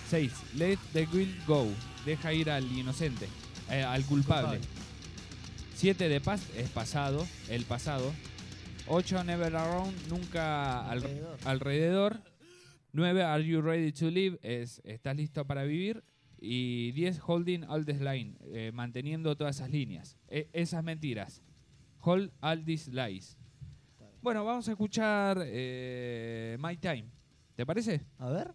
6. Let the guilt go. Deja ir al inocente, al culpable. 7. The past es pasado, el pasado. 8. Never around, nunca alrededor. 9. Are you ready to live? ¿Estás listo para vivir? Y 10. Holding all this line, manteniendo todas esas líneas. Esas mentiras. Hold all these lies. Bueno, vamos a escuchar My Time. ¿Te parece? A ver.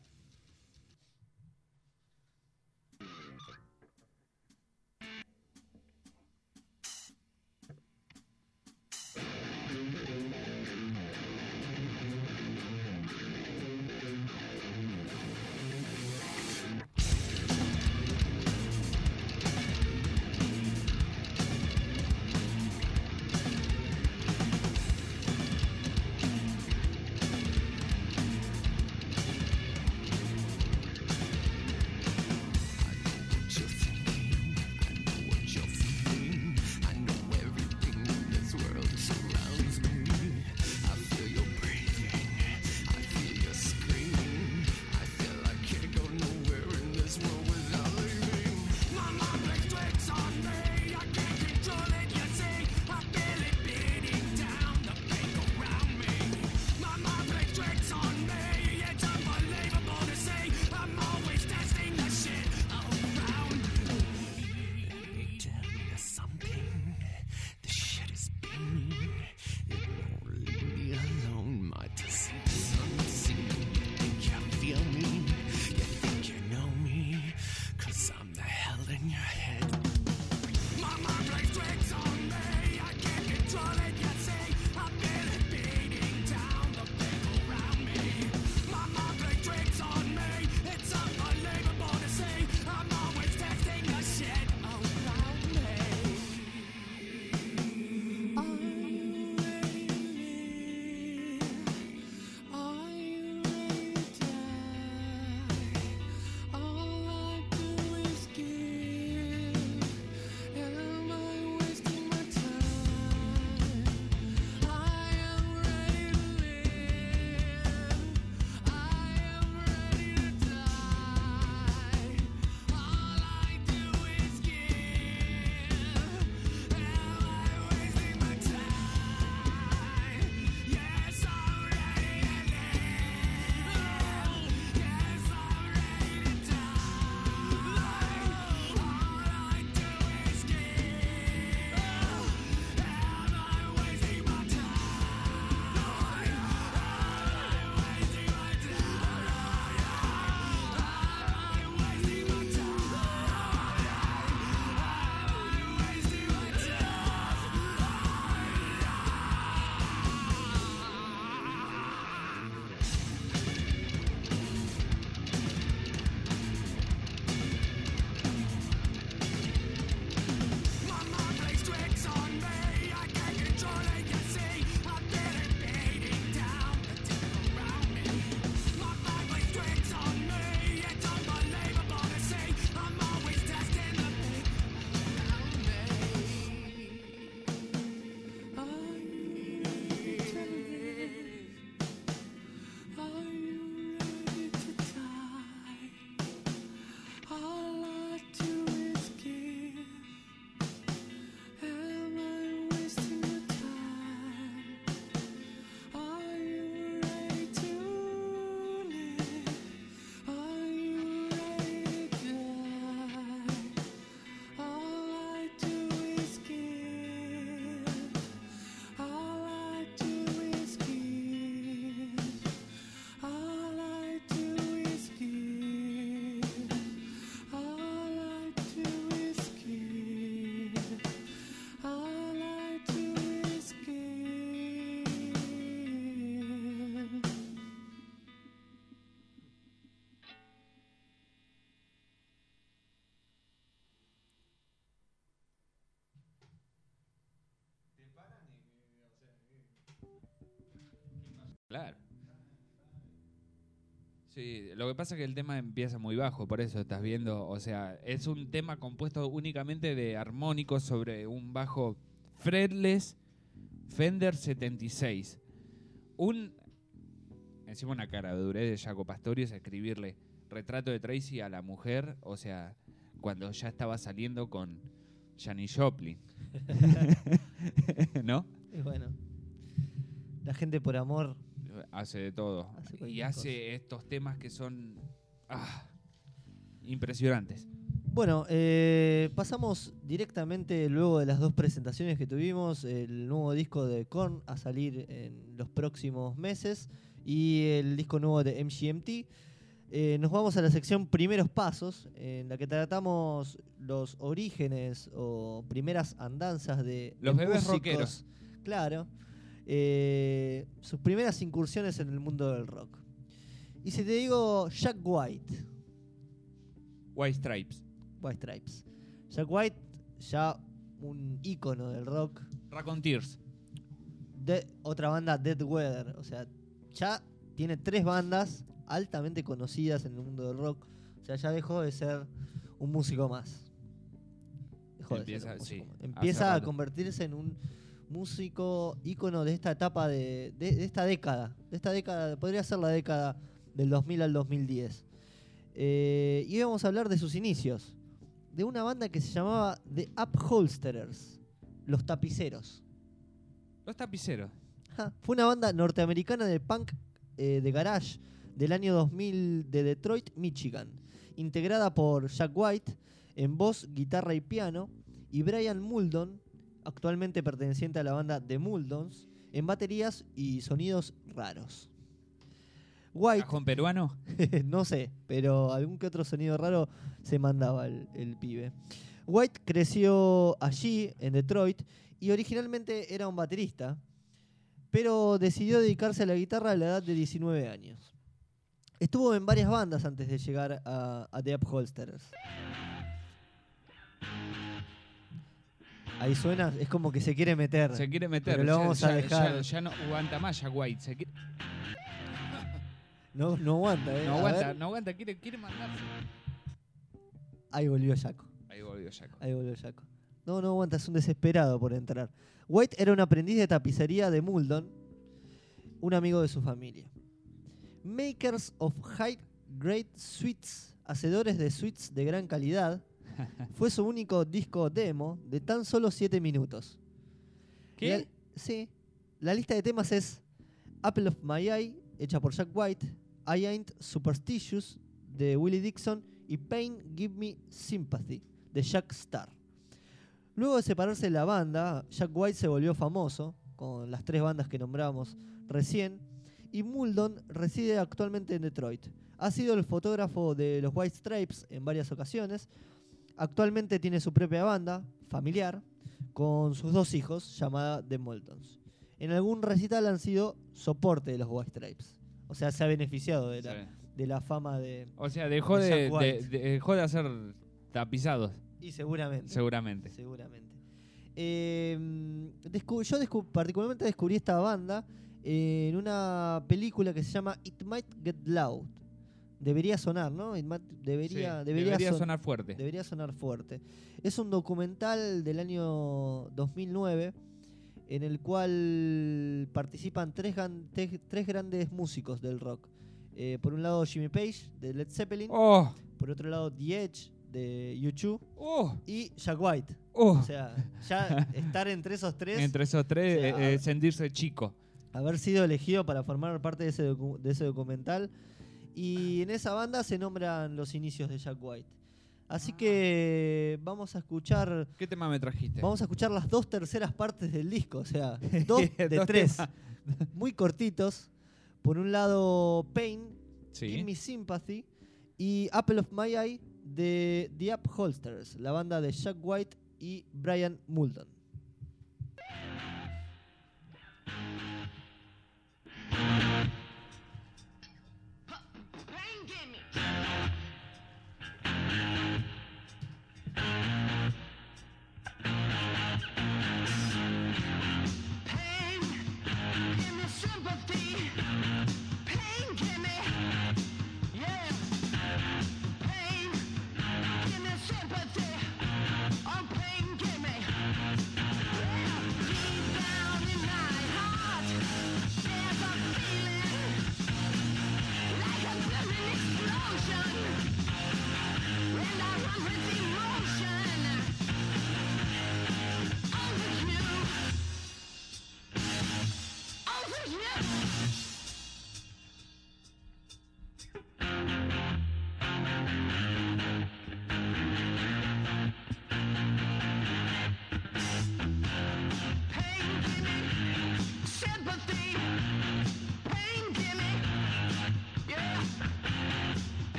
Claro. Sí, lo que pasa es que el tema empieza muy bajo, por eso estás viendo, o sea, es un tema compuesto únicamente de armónicos sobre un bajo fretless Fender 76. Encima una cara de durez de Jaco Pastorius a escribirle, Retrato de Tracy a la mujer, o sea, cuando ya estaba saliendo con Janis Joplin. ¿No? Y bueno, la gente por amor Hace de todo. hace Y cualquier hace cosa. estos temas que son impresionantes. Bueno, pasamos directamente luego de las 2 presentaciones que tuvimos, el nuevo disco de Korn a salir en los próximos meses y el disco nuevo de MGMT. Nos vamos a la sección Primeros Pasos, en la que tratamos los orígenes o primeras andanzas de Los bebés músicos. rockeros. Claro. Sus primeras incursiones en el mundo del rock. Y si te digo Jack White, White Stripes. White Stripes. Jack White, ya un ícono del rock. Raconteurs. Otra banda, Dead Weather. O sea, ya tiene 3 bandas altamente conocidas en el mundo del rock. O sea, ya dejó de ser un músico más. Dejó de ser un músico más. Empieza a convertirse en un músico ícono de esta etapa de esta década. De esta década, podría ser la década del 2000 al 2010. Y vamos a hablar de sus inicios. De una banda que se llamaba The Upholsterers, Los Tapiceros. Los Tapiceros. Fue una banda norteamericana de punk de garage del año 2000 de Detroit, Michigan, integrada por Jack White en voz, guitarra y piano, y Brian Muldon, actualmente perteneciente a la banda The Muldons, en baterías y sonidos raros. White, ¿Cajón peruano? no sé, pero algún que otro sonido raro se mandaba el pibe. White creció allí, en Detroit, y originalmente era un baterista, pero decidió dedicarse a la guitarra a la edad de 19 años. Estuvo en varias bandas antes de llegar a The Upholsterers. Ahí suena, es como que se quiere meter. Se quiere meter. Pero lo vamos a dejar. Ya no aguanta más Jack White. No aguanta, No aguanta, quiere mandarse. Ahí volvió Jaco. Ahí volvió Jaco. No aguanta, es un desesperado por entrar. White era un aprendiz de tapicería de Muldon, un amigo de su familia. Makers of High Grade Suites, hacedores de suites de gran calidad, fue su único disco demo de tan solo 7 minutos. ¿Qué? Sí. La lista de temas es Apple of My Eye, hecha por Jack White, I Ain't Superstitious, de Willie Dixon, y Pain Give Me Sympathy, de Jack Starr. Luego de separarse de la banda, Jack White se volvió famoso, con las 3 bandas que nombramos recién, y Muldon reside actualmente en Detroit. Ha sido el fotógrafo de los White Stripes en varias ocasiones. Actualmente tiene su propia banda, familiar, con sus 2 hijos, llamada The Muldons. En algún recital han sido soporte de los White Stripes. O sea, se ha beneficiado de la fama de... O sea, dejó de hacer tapizados. Y seguramente. Particularmente descubrí esta banda en una película que se llama It Might Get Loud. Debería sonar, ¿no? Debería sonar fuerte. Debería sonar fuerte. Es un documental del año 2009 en el cual participan 3 grandes músicos del rock. Por un lado Jimmy Page de Led Zeppelin, por otro lado The Edge de U2 y Jack White. O sea, ya estar entre esos 3. Entre esos 3, o sea, sentirse chico. Haber sido elegido para formar parte de ese documental. Y en esa banda se nombran los inicios de Jack White. Así que vamos a escuchar... ¿Qué tema me trajiste? Vamos a escuchar las 2 terceras partes del disco. O sea, 2 de 3. Muy cortitos. Por un lado, Pain, Give Me Sympathy, y Apple of My Eye de The Upholsterers, la banda de Jack White y Brian Muldon.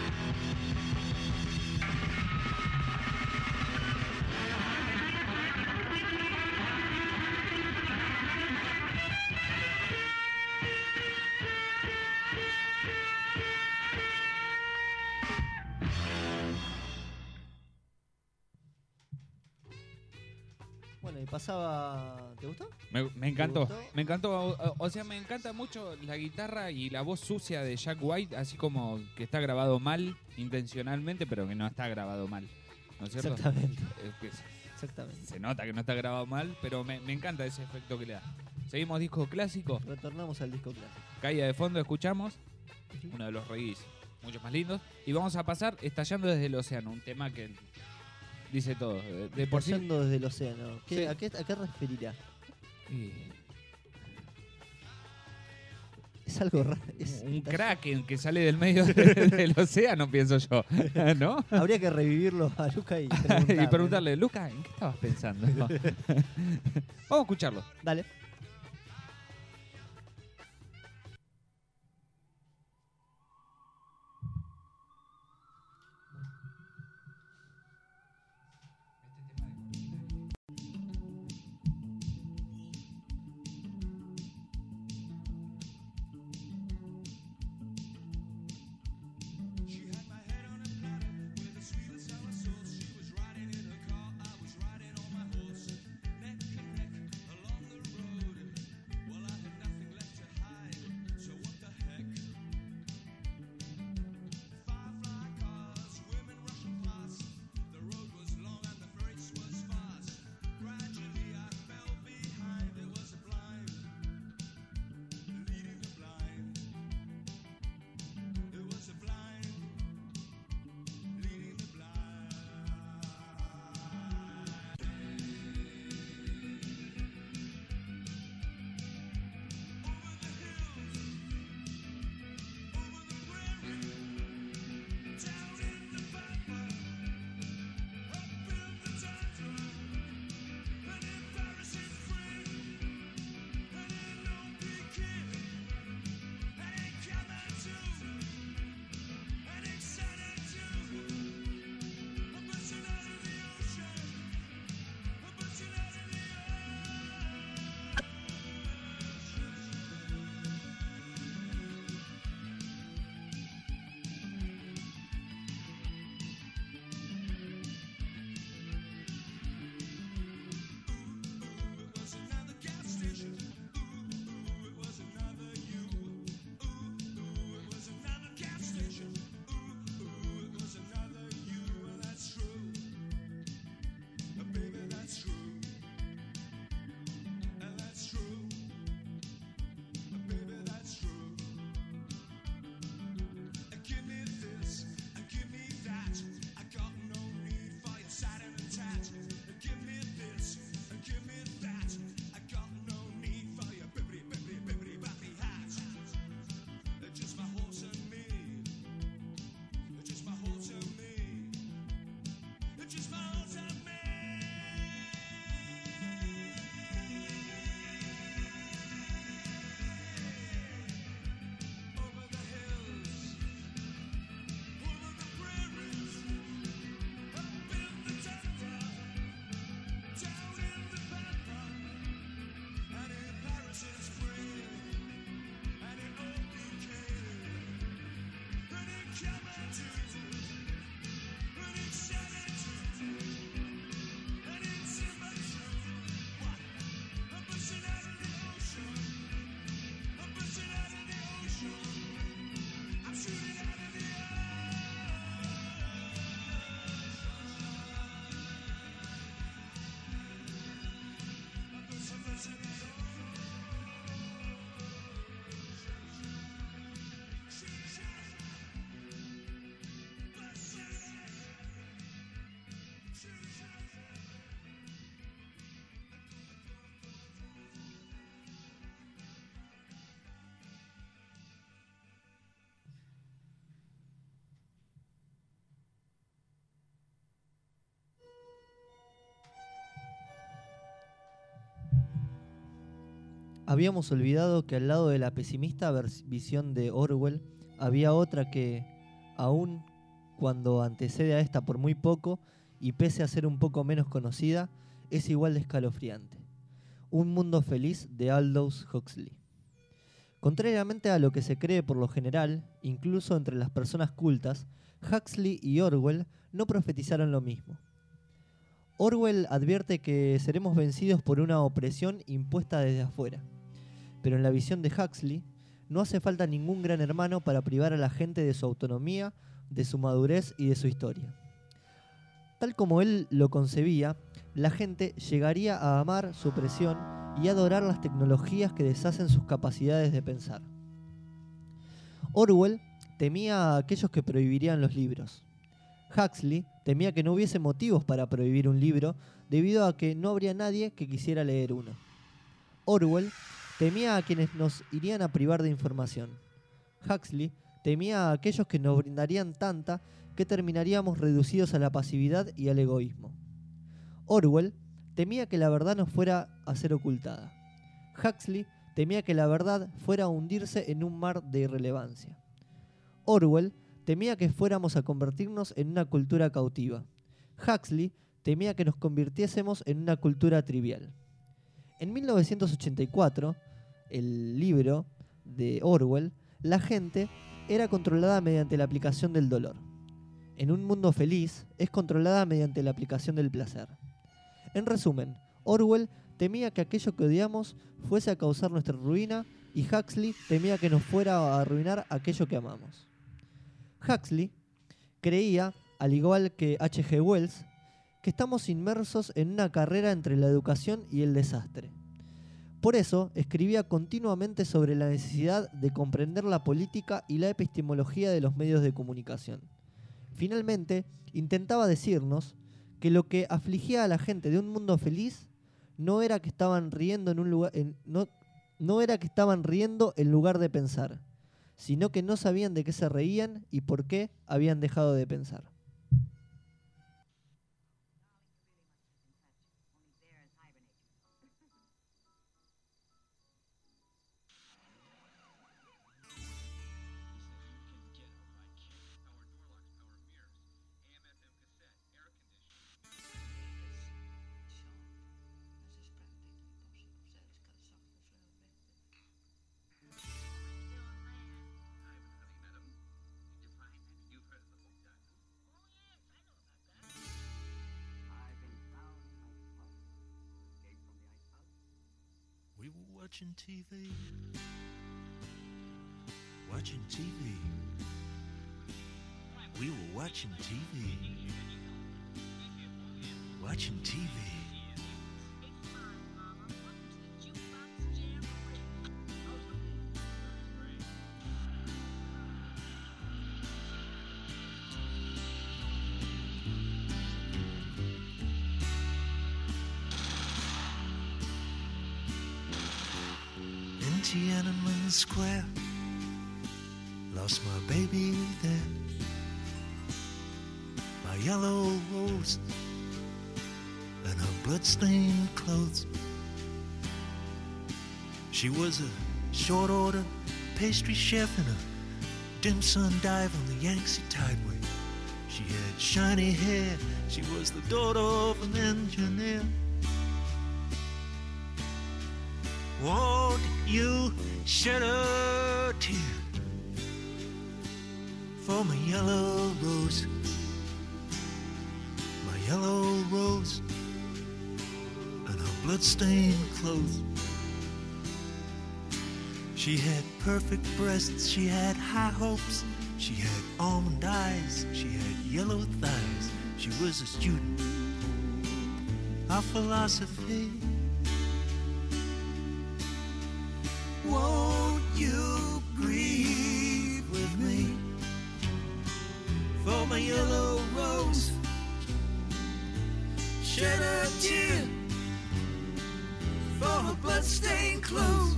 Bueno, y pasaba... ¿Te gustó? Me encantó. gustó? Me encantó. O sea, me encanta mucho la guitarra y la voz sucia de Jack White, así como que está grabado mal intencionalmente, pero que no está grabado mal. ¿No es cierto? Exactamente. Exactamente. Se nota que no está grabado mal, pero me encanta ese efecto que le da. Seguimos disco clásico. Retornamos al disco clásico. Caída de fondo, escuchamos uno de los reggaes mucho más lindos. Y vamos a pasar Estallando desde el océano, un tema que dice todo. De por sí. Estallando desde el océano. Sí. ¿A qué referirá? Y Es algo raro. un kraken que sale del medio del océano, pienso yo. ¿No? Habría que revivirlo a Luca y Y preguntarle, Luca, ¿en qué estabas pensando? Vamos a escucharlo. Dale. Habíamos olvidado que al lado de la pesimista visión de Orwell había otra que, aún cuando antecede a esta por muy poco y pese a ser un poco menos conocida, es igual de escalofriante. Un mundo feliz de Aldous Huxley. Contrariamente a lo que se cree por lo general, incluso entre las personas cultas, Huxley y Orwell no profetizaron lo mismo. Orwell advierte que seremos vencidos por una opresión impuesta desde afuera, pero en la visión de Huxley no hace falta ningún gran hermano para privar a la gente de su autonomía, de su madurez y de su historia. Tal como él lo concebía, la gente llegaría a amar su opresión y adorar las tecnologías que deshacen sus capacidades de pensar. Orwell temía a aquellos que prohibirían los libros. Huxley temía que no hubiese motivos para prohibir un libro debido a que no habría nadie que quisiera leer uno. Orwell temía a quienes nos irían a privar de información. Huxley temía a aquellos que nos brindarían tanta que terminaríamos reducidos a la pasividad y al egoísmo. Orwell temía que la verdad nos fuera a ser ocultada. Huxley temía que la verdad fuera a hundirse en un mar de irrelevancia. Orwell temía que fuéramos a convertirnos en una cultura cautiva. Huxley temía que nos convirtiésemos en una cultura trivial. En 1984, el libro de Orwell, la gente era controlada mediante la aplicación del dolor. En un mundo feliz, es controlada mediante la aplicación del placer. En resumen, Orwell temía que aquello que odiamos fuese a causar nuestra ruina y Huxley temía que nos fuera a arruinar aquello que amamos. Huxley creía, al igual que H.G. Wells, que estamos inmersos en una carrera entre la educación y el desastre. Por eso escribía continuamente sobre la necesidad de comprender la política y la epistemología de los medios de comunicación. Finalmente, intentaba decirnos que lo que afligía a la gente de un mundo feliz no era que estaban riendo no era que estaban riendo en lugar de pensar, sino que no sabían de qué se reían y por qué habían dejado de pensar. We were watching TV, watching TV. We were watching TV, watching TV. Tiananmen Square, lost my baby there. My yellow rose and her bloodstained clothes. She was a short order pastry chef in a dim sum dive on the Yangtze Tideway. She had shiny hair, she was the daughter of an engineer. Won't you shed a tear for my yellow rose, and her bloodstained clothes. She had perfect breasts, she had high hopes, she had almond eyes, she had yellow thighs. She was a student of philosophy. Won't you grieve with me for my yellow rose? Shed a tear for her bloodstained clothes.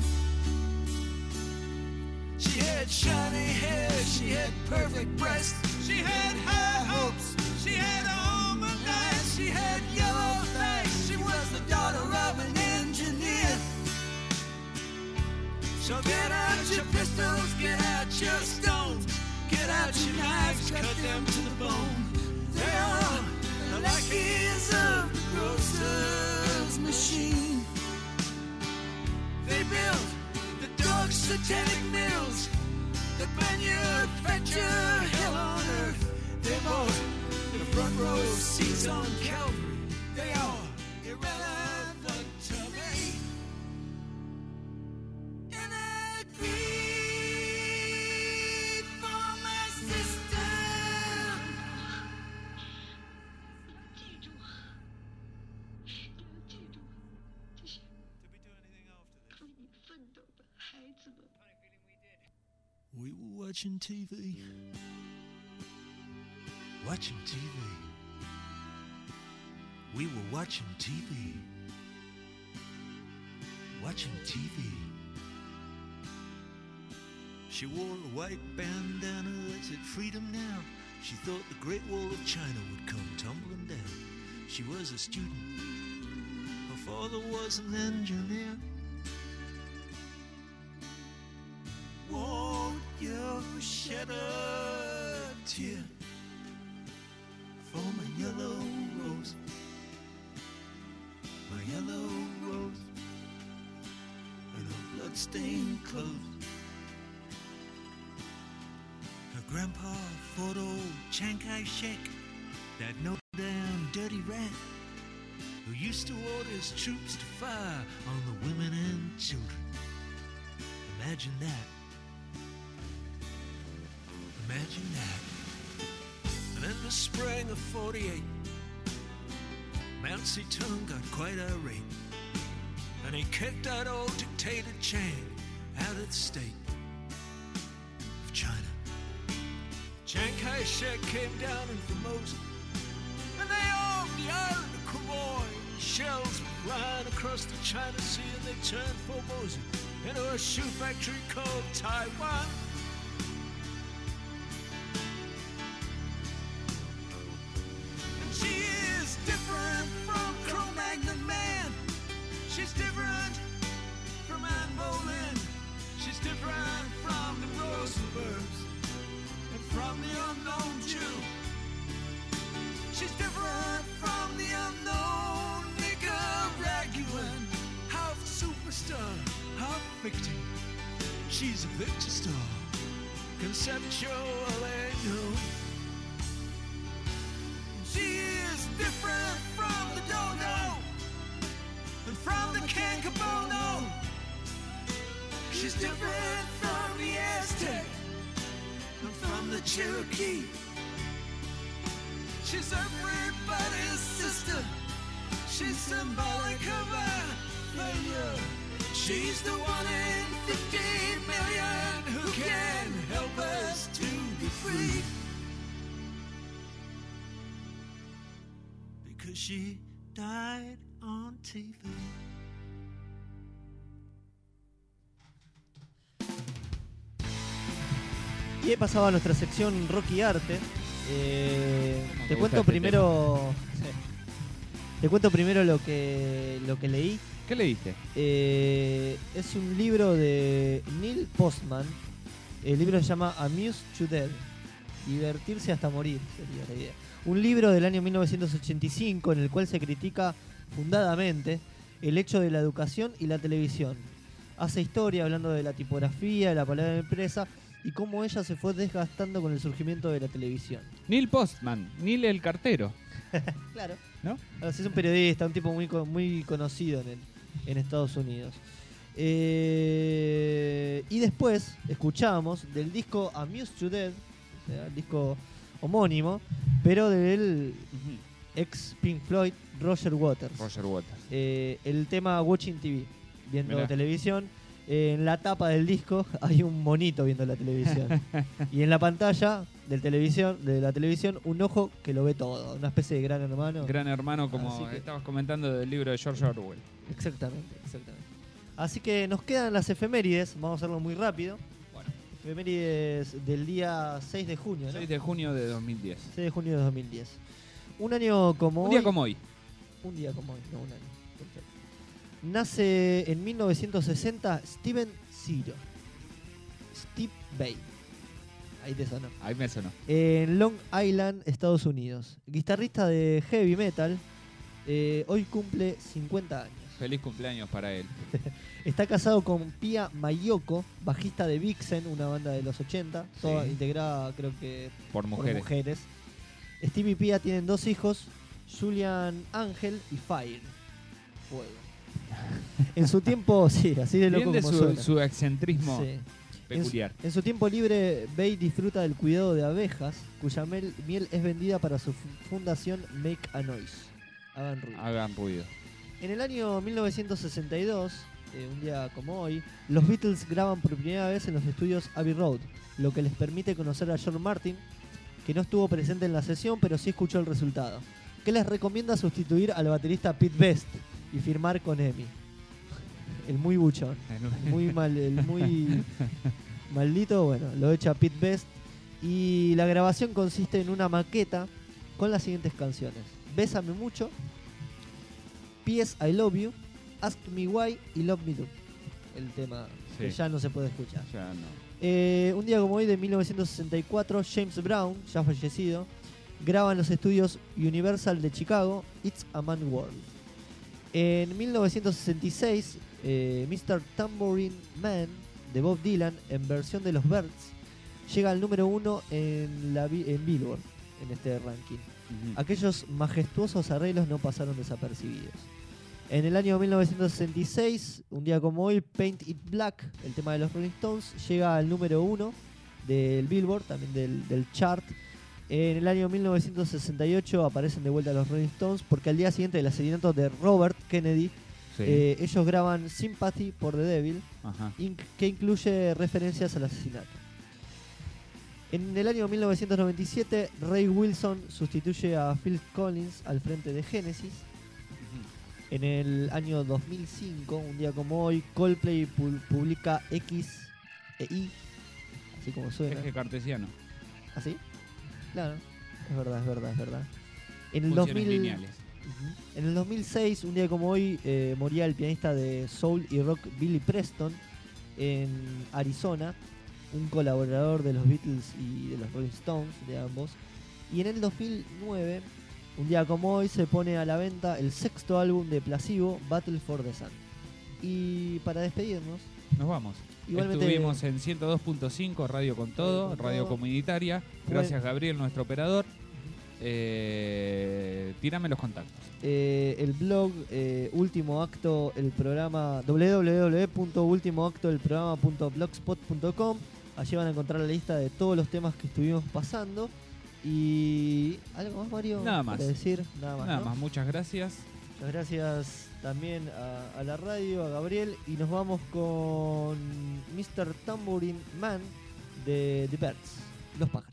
She had shiny hair, she had perfect breasts, she had high hopes, she had almond eyes, she had yellow thighs. She was the daughter of an engineer. So get out your pistols, get out your stones, get out your knives, cut them them to the bone. They are the lackeys of the grocer's machine. They build the dog satanic mills that manufacture hell on earth. They bought the front row seats on Calvary. They are irrelevant to me. And I grieve for my sister. 记住，要记住，这些 Did we do anything after this? 为你奋斗的孩子们。 We were watching TV. Watching TV. We were watching TV. Watching TV. She wore a white bandana that said freedom now. She thought the Great Wall of China would come tumbling down. She was a student. Her father was an engineer. Won't you shed a tear for my yellow rose? My yellow rose and her bloodstained clothes. Her grandpa fought old Chiang Kai-shek, that no damn dirty rat who used to order his troops to fire on the women and children. Imagine that. Imagine that. And in the spring of 48, Mao Zedong got quite irate. And he kicked that old dictator Chiang out of the state of China. Chiang Kai-shek came down in Formosa, and they armed the island of Quemoy. Shells were flying across the China Sea, and they turned Formosa into a shoe factory called Taiwan. She is different from Cro-Magnon man. She's different from Anne Boleyn. She's different from the Rosenbergs and from the unknown Jew. She's different from the unknown Nicaraguan. Half superstar, half victim. She's a Victor star, conceptual and no. She is different from the dodo and from the cancabono. She's different from the Aztec and from the Cherokee. She's everybody's sister. She's symbolic of our failure. She's the 1 in 15 million who can help us to be free. Because she died on TV. Y ahí pasaba a nuestra sección Rock y Arte. Te cuento primero. Te cuento primero lo que leí. ¿Qué leíste? Es un libro de Neil Postman. El libro se llama Amused to Death. Divertirse hasta morir sería la idea. Un libro del año 1985 en el cual se critica fundadamente el hecho de la educación y la televisión. Hace historia hablando de la tipografía, de la palabra empresa y cómo ella se fue desgastando con el surgimiento de la televisión. Neil Postman, Neil el cartero. Claro. ¿No? Es un periodista, un tipo muy conocido en Estados Unidos. Y después escuchamos del disco Amused to Death, o sea, el disco homónimo, pero del ex Pink Floyd Roger Waters. Roger Waters. El tema Watching TV, viendo Mirá. televisión. En la tapa del disco hay un monito viendo la televisión. Y en la pantalla de la televisión un ojo que lo ve todo, una especie de gran hermano. Gran hermano, como Así que- estabas comentando del libro de George Orwell. Exactamente. Así que nos quedan las efemérides, vamos a hacerlo muy rápido. Bueno. Efemérides del día 6 de junio, ¿no? 6 de junio de 2010. 6 de junio de 2010. Un año como Un hoy. día como hoy. Un día como hoy, no un año. Perfecto. Nace en 1960 Steven Zero. Steve Bay. Ahí te sonó. Ahí me sonó. En Long Island, Estados Unidos. Guitarrista de heavy metal, hoy cumple 50 años. Feliz cumpleaños para él. Está casado con Pia Mayoko, bajista de Vixen, una banda de los 80, toda Sí. integrada creo que Por por mujeres. mujeres. Steve y Pia tienen 2 hijos, Julian Ángel y Fire. Fuego. En su tiempo, sí, así de loco Bien de como suena. su excentrismo Sí. peculiar. En su tiempo libre, Bay disfruta del cuidado de abejas, cuya miel es vendida para su fundación Make a Noise. Hagan ruido. Hagan ruido. En el año 1962, un día como hoy, los Beatles graban por primera vez en los estudios Abbey Road, lo que les permite conocer a George Martin, que no estuvo presente en la sesión, pero sí escuchó el resultado, que les recomienda sustituir al baterista Pete Best y firmar con EMI. El muy buchón, el muy maldito, bueno, lo echa Pete Best. Y la grabación consiste en una maqueta con las siguientes canciones: Bésame mucho, P.S. I Love You, Ask Me Why y Love Me Do. El tema que Sí. ya no se puede escuchar. Ya no. Un día como hoy de 1964, James Brown, ya fallecido, graba en los estudios Universal de Chicago, It's a Man World. En 1966, Mr. Tambourine Man de Bob Dylan, en versión de los Byrds, llega al número 1 en Billboard, en este ranking. Aquellos majestuosos arreglos no pasaron desapercibidos. En el año 1966, un día como hoy, Paint It Black, el tema de los Rolling Stones, llega al número 1 del Billboard, también del chart. En el año 1968 aparecen de vuelta los Rolling Stones porque al día siguiente del asesinato de Robert Kennedy, Sí. ellos graban Sympathy for the Devil, Ajá. que incluye referencias al asesinato. En el año 1997, Ray Wilson sustituye a Phil Collins al frente de Genesis. En el año 2005, un día como hoy, Coldplay publica X e Y, así como suena. Eje cartesiano. ¿Así? Claro, es verdad. En el, Funciones lineales. Ujú. En el 2006, un día como hoy, moría el pianista de soul y rock Billy Preston en Arizona, un colaborador de los Beatles y de los Rolling Stones, de ambos. Y en el 2009, un día como hoy, se pone a la venta el 6º álbum de Placebo, Battle for the Sun. Y para despedirnos, Nos vamos. igualmente Estuvimos en 102.5, Radio con Todo, Radio con Radio Todo. Comunitaria. Gracias, Gabriel, nuestro operador. Tírame los contactos. el blog Último Acto, el programa www.ultimoactoelprograma.blogspot.com. Allí van a encontrar la lista de todos los temas que estuvimos pasando. Y algo más, Mario, Nada más. para decir, nada más. Nada ¿no? más, muchas gracias. Muchas gracias también a la radio, a Gabriel, y nos vamos con Mr. Tambourine Man de The Birds, Los Pájaros.